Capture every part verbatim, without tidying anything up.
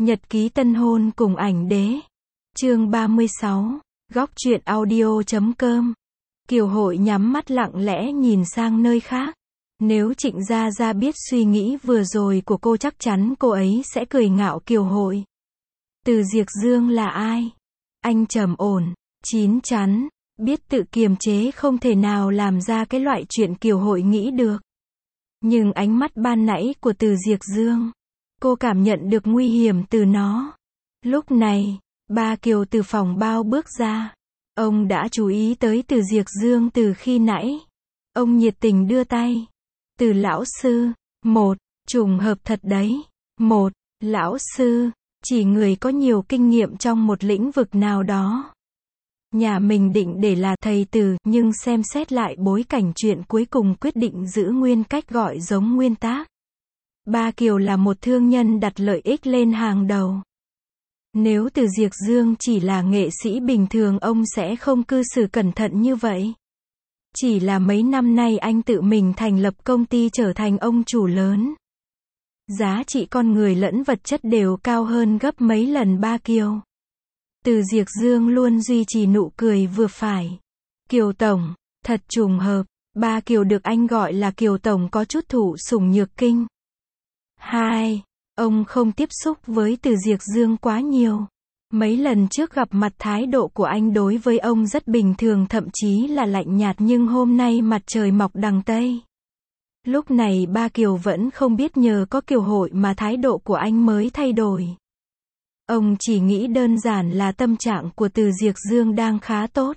Nhật ký tân hôn cùng ảnh đế. Chương ba mươi sáu. Góc truyện audio chấm com. Kiều Hội nhắm mắt lặng lẽ nhìn sang nơi khác. Nếu Trịnh Gia Gia biết suy nghĩ vừa rồi của cô chắc chắn cô ấy sẽ cười ngạo Kiều Hội. Từ Diệc Dương là ai? Anh trầm ổn, chín chắn, biết tự kiềm chế không thể nào làm ra cái loại chuyện Kiều Hội nghĩ được. Nhưng ánh mắt ban nãy của Từ Diệc Dương, cô cảm nhận được nguy hiểm từ nó. Lúc này, ba Kiều từ phòng bao bước ra. Ông đã chú ý tới Từ Diệc Dương từ khi nãy. Ông nhiệt tình đưa tay. Từ lão sư, một, trùng hợp thật đấy. Một, lão sư, chỉ người có nhiều kinh nghiệm trong một lĩnh vực nào đó. Nhà mình định để là thầy Từ, nhưng xem xét lại bối cảnh chuyện cuối cùng quyết định giữ nguyên cách gọi giống nguyên tác. Ba Kiều là một thương nhân đặt lợi ích lên hàng đầu. Nếu Từ Diệc Dương chỉ là nghệ sĩ bình thường ông sẽ không cư xử cẩn thận như vậy. Chỉ là mấy năm nay anh tự mình thành lập công ty trở thành ông chủ lớn. Giá trị con người lẫn vật chất đều cao hơn gấp mấy lần ba Kiều. Từ Diệc Dương luôn duy trì nụ cười vừa phải. Kiều Tổng, thật trùng hợp, ba Kiều được anh gọi là Kiều Tổng có chút thụ sủng nhược kinh. Hai, ông không tiếp xúc với Từ Diệc Dương quá nhiều. Mấy lần trước gặp mặt thái độ của anh đối với ông rất bình thường thậm chí là lạnh nhạt nhưng hôm nay mặt trời mọc đằng Tây. Lúc này ba Kiều vẫn không biết nhờ có Kiều Hội mà thái độ của anh mới thay đổi. Ông chỉ nghĩ đơn giản là tâm trạng của Từ Diệc Dương đang khá tốt.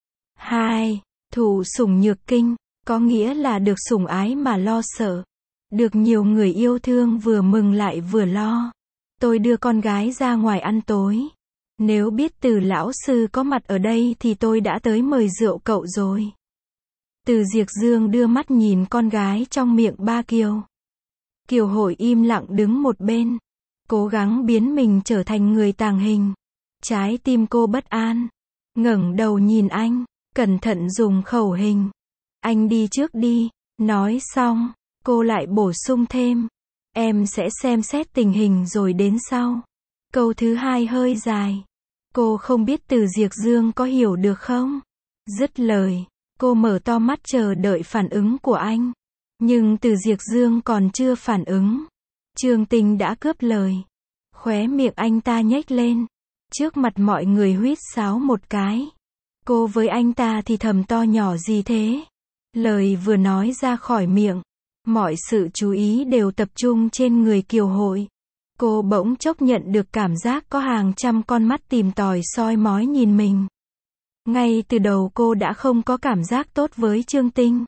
Hai, thụ sủng nhược kinh, có nghĩa là được sủng ái mà lo sợ. Được nhiều người yêu thương vừa mừng lại vừa lo. Tôi đưa con gái ra ngoài ăn tối. Nếu biết Từ lão sư có mặt ở đây thì tôi đã tới mời rượu cậu rồi. Từ Diệc Dương đưa mắt nhìn con gái trong miệng ba Kiều. Kiều Hội im lặng đứng một bên. Cố gắng biến mình trở thành người tàng hình. Trái tim cô bất an. Ngẩng đầu nhìn anh. Cẩn thận dùng khẩu hình. Anh đi trước đi. Nói xong, cô lại bổ sung thêm. Em sẽ xem xét tình hình rồi đến sau. Câu thứ hai hơi dài. Cô không biết Từ Diệc Dương có hiểu được không? Dứt lời, cô mở to mắt chờ đợi phản ứng của anh. Nhưng Từ Diệc Dương còn chưa phản ứng. Trương Tinh đã cướp lời. Khóe miệng anh ta nhếch lên. Trước mặt mọi người huýt sáo một cái. Cô với anh ta thì thầm to nhỏ gì thế? Lời vừa nói ra khỏi miệng. Mọi sự chú ý đều tập trung trên người Kiều Hội. Cô bỗng chốc nhận được cảm giác có hàng trăm con mắt tìm tòi soi mói nhìn mình. Ngay từ đầu cô đã không có cảm giác tốt với Trương Tinh.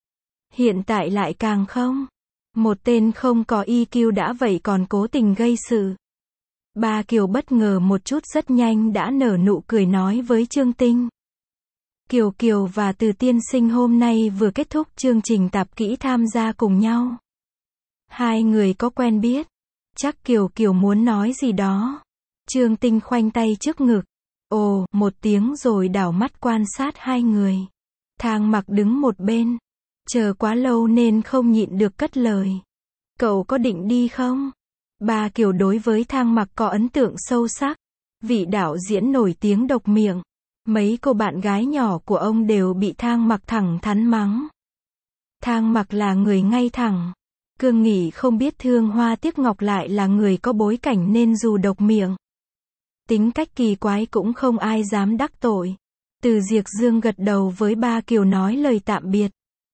Hiện tại lại càng không. Một tên không có i kiu đã vậy còn cố tình gây sự. Ba Kiều bất ngờ một chút rất nhanh đã nở nụ cười nói với Trương Tinh. Kiều Kiều và Từ tiên sinh hôm nay vừa kết thúc chương trình tạp kỹ tham gia cùng nhau. Hai người có quen biết. Chắc Kiều Kiều muốn nói gì đó. Trương Tinh khoanh tay trước ngực. Ồ, một tiếng rồi đảo mắt quan sát hai người. Thang Mặc đứng một bên. Chờ quá lâu nên không nhịn được cất lời. Cậu có định đi không? Ba Kiều đối với Thang Mặc có ấn tượng sâu sắc. Vị đạo diễn nổi tiếng độc miệng. Mấy cô bạn gái nhỏ của ông đều bị Thang Mặc thẳng thắn mắng. Thang Mặc là người ngay thẳng. Cương Nghị không biết thương hoa tiếc ngọc lại là người có bối cảnh nên dù độc miệng. Tính cách kỳ quái cũng không ai dám đắc tội. Từ Diệc Dương gật đầu với ba Kiều nói lời tạm biệt.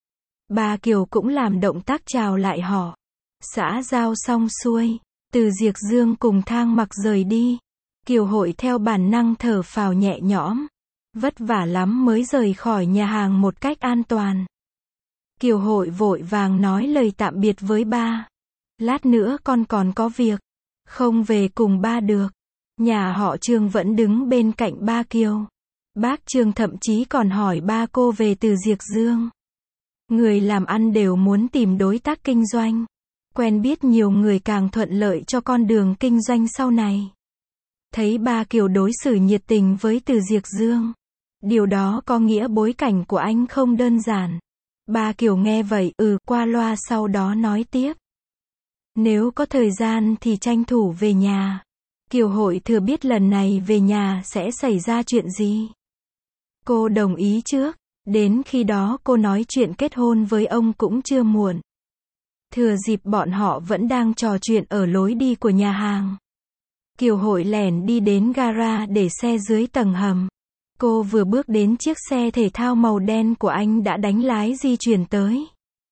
Ba Kiều cũng làm động tác chào lại họ. Xã giao xong xuôi. Từ Diệc Dương cùng Thang Mặc rời đi. Kiều Hội theo bản năng thở phào nhẹ nhõm. Vất vả lắm mới rời khỏi nhà hàng một cách an toàn. Kiều Hội vội vàng nói lời tạm biệt với ba. Lát nữa con còn có việc. Không về cùng ba được. Nhà họ Trương vẫn đứng bên cạnh ba Kiều. Bác Trương thậm chí còn hỏi ba cô về Từ Diệc Dương. Người làm ăn đều muốn tìm đối tác kinh doanh. Quen biết nhiều người càng thuận lợi cho con đường kinh doanh sau này. Thấy ba Kiều đối xử nhiệt tình với Từ Diệc Dương. Điều đó có nghĩa bối cảnh của anh không đơn giản. Ba Kiều nghe vậy, ừ, qua loa sau đó nói tiếp. Nếu có thời gian thì tranh thủ về nhà. Kiều Hội thừa biết lần này về nhà sẽ xảy ra chuyện gì. Cô đồng ý trước, đến khi đó cô nói chuyện kết hôn với ông cũng chưa muộn. Thừa dịp bọn họ vẫn đang trò chuyện ở lối đi của nhà hàng, Kiều Hội lẻn đi đến gara để xe dưới tầng hầm. Cô vừa bước đến chiếc xe thể thao màu đen của anh đã đánh lái di chuyển tới.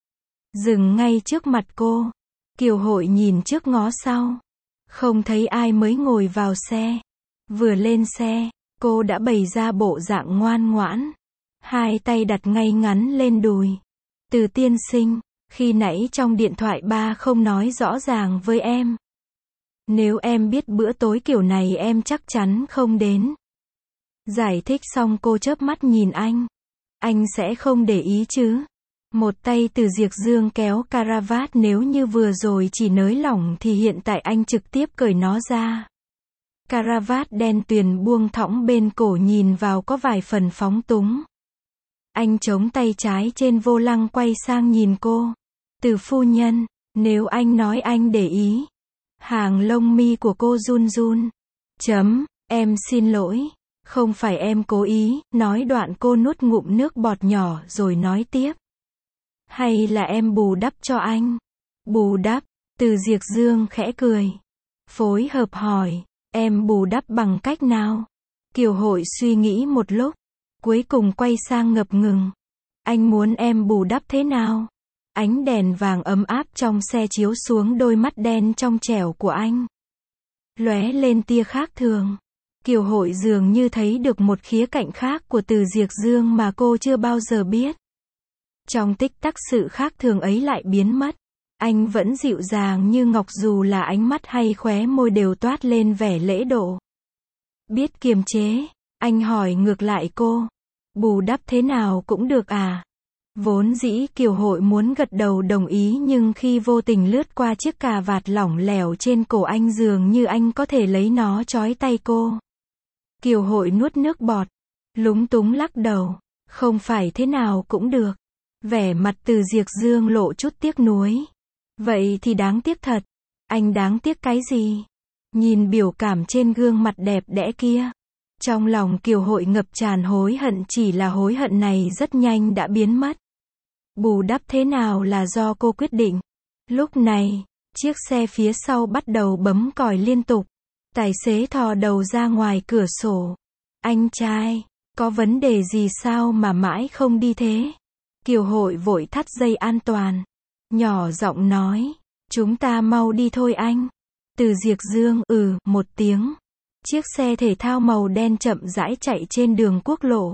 Dừng ngay trước mặt cô. Kiều Hội nhìn trước ngó sau. Không thấy ai mới ngồi vào xe. Vừa lên xe, cô đã bày ra bộ dạng ngoan ngoãn. Hai tay đặt ngay ngắn lên đùi. Từ tiên sinh, khi nãy trong điện thoại ba không nói rõ ràng với em. Nếu em biết bữa tối kiểu này em chắc chắn không đến. Giải thích xong cô chớp mắt nhìn anh. Anh sẽ không để ý chứ? Một tay Từ Diệc Dương kéo caravat, nếu như vừa rồi chỉ nới lỏng thì hiện tại anh trực tiếp cởi nó ra. Caravat đen tuyền buông thõng bên cổ nhìn vào có vài phần phóng túng. Anh chống tay trái trên vô lăng quay sang nhìn cô. Từ phu nhân, nếu anh nói anh để ý. Hàng lông mi của cô run run. Chấm, em xin lỗi. Không phải em cố ý, nói đoạn cô nuốt ngụm nước bọt nhỏ rồi nói tiếp. Hay là em bù đắp cho anh? Bù đắp, Từ Diệc Dương khẽ cười. Phối hợp hỏi, em bù đắp bằng cách nào? Kiều Hội suy nghĩ một lúc, cuối cùng quay sang ngập ngừng. Anh muốn em bù đắp thế nào? Ánh đèn vàng ấm áp trong xe chiếu xuống đôi mắt đen trong trẻo của anh. Lóe lên tia khác thường. Kiều Hội dường như thấy được một khía cạnh khác của Từ Diệc Dương mà cô chưa bao giờ biết. Trong tích tắc sự khác thường ấy lại biến mất. Anh vẫn dịu dàng như ngọc, dù là ánh mắt hay khóe môi đều toát lên vẻ lễ độ. Biết kiềm chế, anh hỏi ngược lại cô. Bù đắp thế nào cũng được à? Vốn dĩ Kiều Hội muốn gật đầu đồng ý, nhưng khi vô tình lướt qua chiếc cà vạt lỏng lẻo trên cổ anh, dường như anh có thể lấy nó trói tay cô. Kiều Hội nuốt nước bọt, lúng túng lắc đầu. Không phải thế nào cũng được. Vẻ mặt Từ Diệc Dương lộ chút tiếc nuối. Vậy thì đáng tiếc thật. Anh đáng tiếc cái gì? Nhìn biểu cảm trên gương mặt đẹp đẽ kia, trong lòng Kiều Hội ngập tràn hối hận, chỉ là hối hận này rất nhanh đã biến mất. Bù đắp thế nào là do cô quyết định. Lúc này, chiếc xe phía sau bắt đầu bấm còi liên tục. Tài xế thò đầu ra ngoài cửa sổ. Anh trai, có vấn đề gì sao mà mãi không đi thế? Kiều Hội vội thắt dây an toàn. Nhỏ giọng nói, chúng ta mau đi thôi anh. Từ Diệc Dương, ừ, một tiếng. Chiếc xe thể thao màu đen chậm rãi chạy trên đường quốc lộ.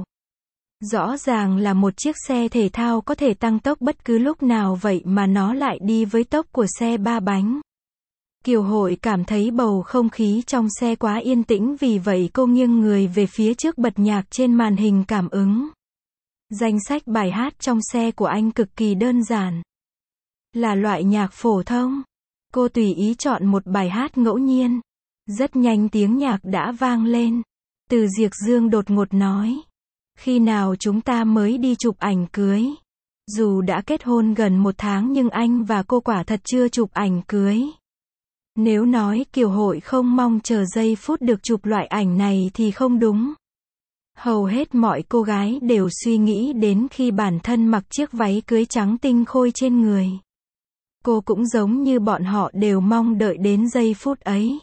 Rõ ràng là một chiếc xe thể thao có thể tăng tốc bất cứ lúc nào, vậy mà nó lại đi với tốc của xe ba bánh. Kiều Hội cảm thấy bầu không khí trong xe quá yên tĩnh, vì vậy cô nghiêng người về phía trước bật nhạc trên màn hình cảm ứng. Danh sách bài hát trong xe của anh cực kỳ đơn giản. Là loại nhạc phổ thông. Cô tùy ý chọn một bài hát ngẫu nhiên. Rất nhanh tiếng nhạc đã vang lên. Từ Diệc Dương đột ngột nói. Khi nào chúng ta mới đi chụp ảnh cưới? Dù đã kết hôn gần một tháng nhưng anh và cô quả thật chưa chụp ảnh cưới. Nếu nói Kiều Hội không mong chờ giây phút được chụp loại ảnh này thì không đúng. Hầu hết mọi cô gái đều suy nghĩ đến khi bản thân mặc chiếc váy cưới trắng tinh khôi trên người. Cô cũng giống như bọn họ đều mong đợi đến giây phút ấy.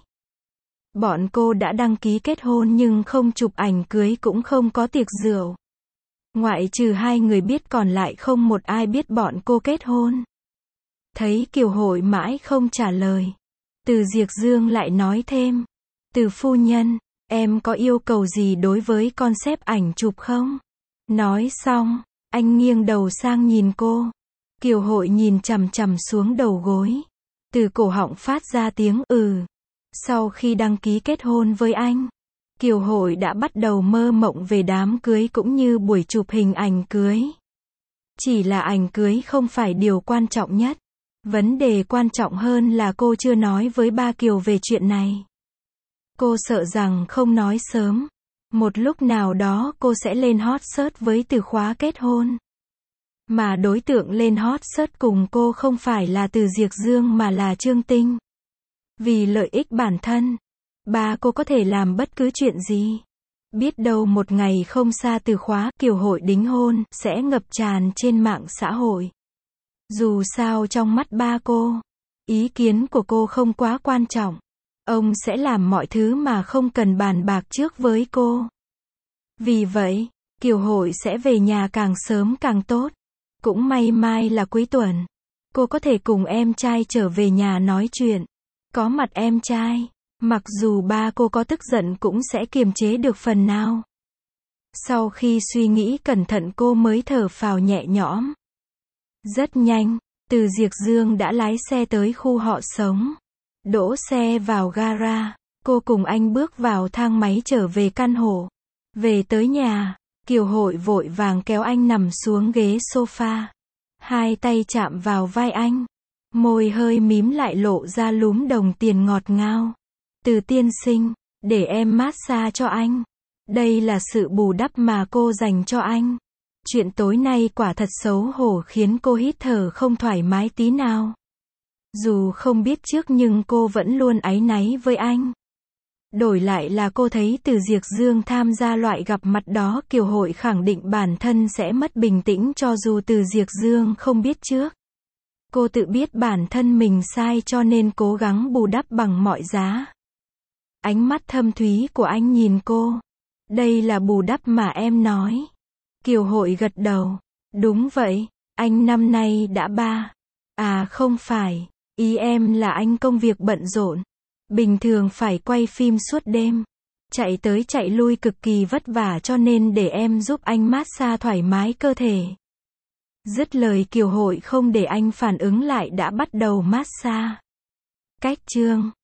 Bọn cô đã đăng ký kết hôn nhưng không chụp ảnh cưới, cũng không có tiệc rượu. Ngoại trừ hai người biết, còn lại không một ai biết bọn cô kết hôn. Thấy Kiều Hội mãi không trả lời, Từ Diệc Dương lại nói thêm. Từ phu nhân, em có yêu cầu gì đối với concept ảnh chụp không? Nói xong, anh nghiêng đầu sang nhìn cô. Kiều Hội nhìn chằm chằm xuống đầu gối. Từ cổ họng phát ra tiếng ừ. Sau khi đăng ký kết hôn với anh, Kiều Hội đã bắt đầu mơ mộng về đám cưới cũng như buổi chụp hình ảnh cưới. Chỉ là ảnh cưới không phải điều quan trọng nhất. Vấn đề quan trọng hơn là cô chưa nói với ba Kiều về chuyện này. Cô sợ rằng không nói sớm, một lúc nào đó cô sẽ lên hot search với từ khóa kết hôn. Mà đối tượng lên hot search cùng cô không phải là Từ Diệc Dương mà là Trương Tinh. Vì lợi ích bản thân, Ba cô có thể làm bất cứ chuyện gì. Biết đâu một ngày không xa từ khóa Kiều Hội đính hôn, sẽ ngập tràn trên mạng xã hội. Dù sao trong mắt ba cô, ý kiến của cô không quá quan trọng. Ông sẽ làm mọi thứ mà không cần bàn bạc trước với cô. Vì vậy, Kiều Hội sẽ về nhà càng sớm càng tốt. Cũng may mai là cuối tuần. Cô có thể cùng em trai trở về nhà nói chuyện. Có mặt em trai, mặc dù ba cô có tức giận cũng sẽ kiềm chế được phần nào. Sau khi suy nghĩ cẩn thận cô mới thở phào nhẹ nhõm. Rất nhanh, Từ Diệc Dương đã lái xe tới khu họ sống. Đỗ xe vào gara, cô cùng anh bước vào thang máy trở về căn hộ. Về tới nhà, Kiều Hội vội vàng kéo anh nằm xuống ghế sofa. Hai tay chạm vào vai anh. Môi hơi mím lại lộ ra lúm đồng tiền ngọt ngào. Từ tiên sinh, để em massage cho anh. Đây là sự bù đắp mà cô dành cho anh. Chuyện tối nay quả thật xấu hổ khiến cô hít thở không thoải mái tí nào. Dù không biết trước nhưng cô vẫn luôn áy náy với anh. Đổi lại là cô thấy Từ Diệc Dương tham gia loại gặp mặt đó, Kiều Hội khẳng định bản thân sẽ mất bình tĩnh cho dù Từ Diệc Dương không biết trước. Cô tự biết bản thân mình sai cho nên cố gắng bù đắp bằng mọi giá. Ánh mắt thâm thúy của anh nhìn cô. Đây là bù đắp mà em nói. Kiều Hội gật đầu. Đúng vậy, anh năm nay đã ba. À không phải, ý em là anh công việc bận rộn. Bình thường phải quay phim suốt đêm. Chạy tới chạy lui cực kỳ vất vả cho nên để em giúp anh massage thoải mái cơ thể. Dứt lời Kiều Hội không để anh phản ứng lại đã bắt đầu massage. Cách chương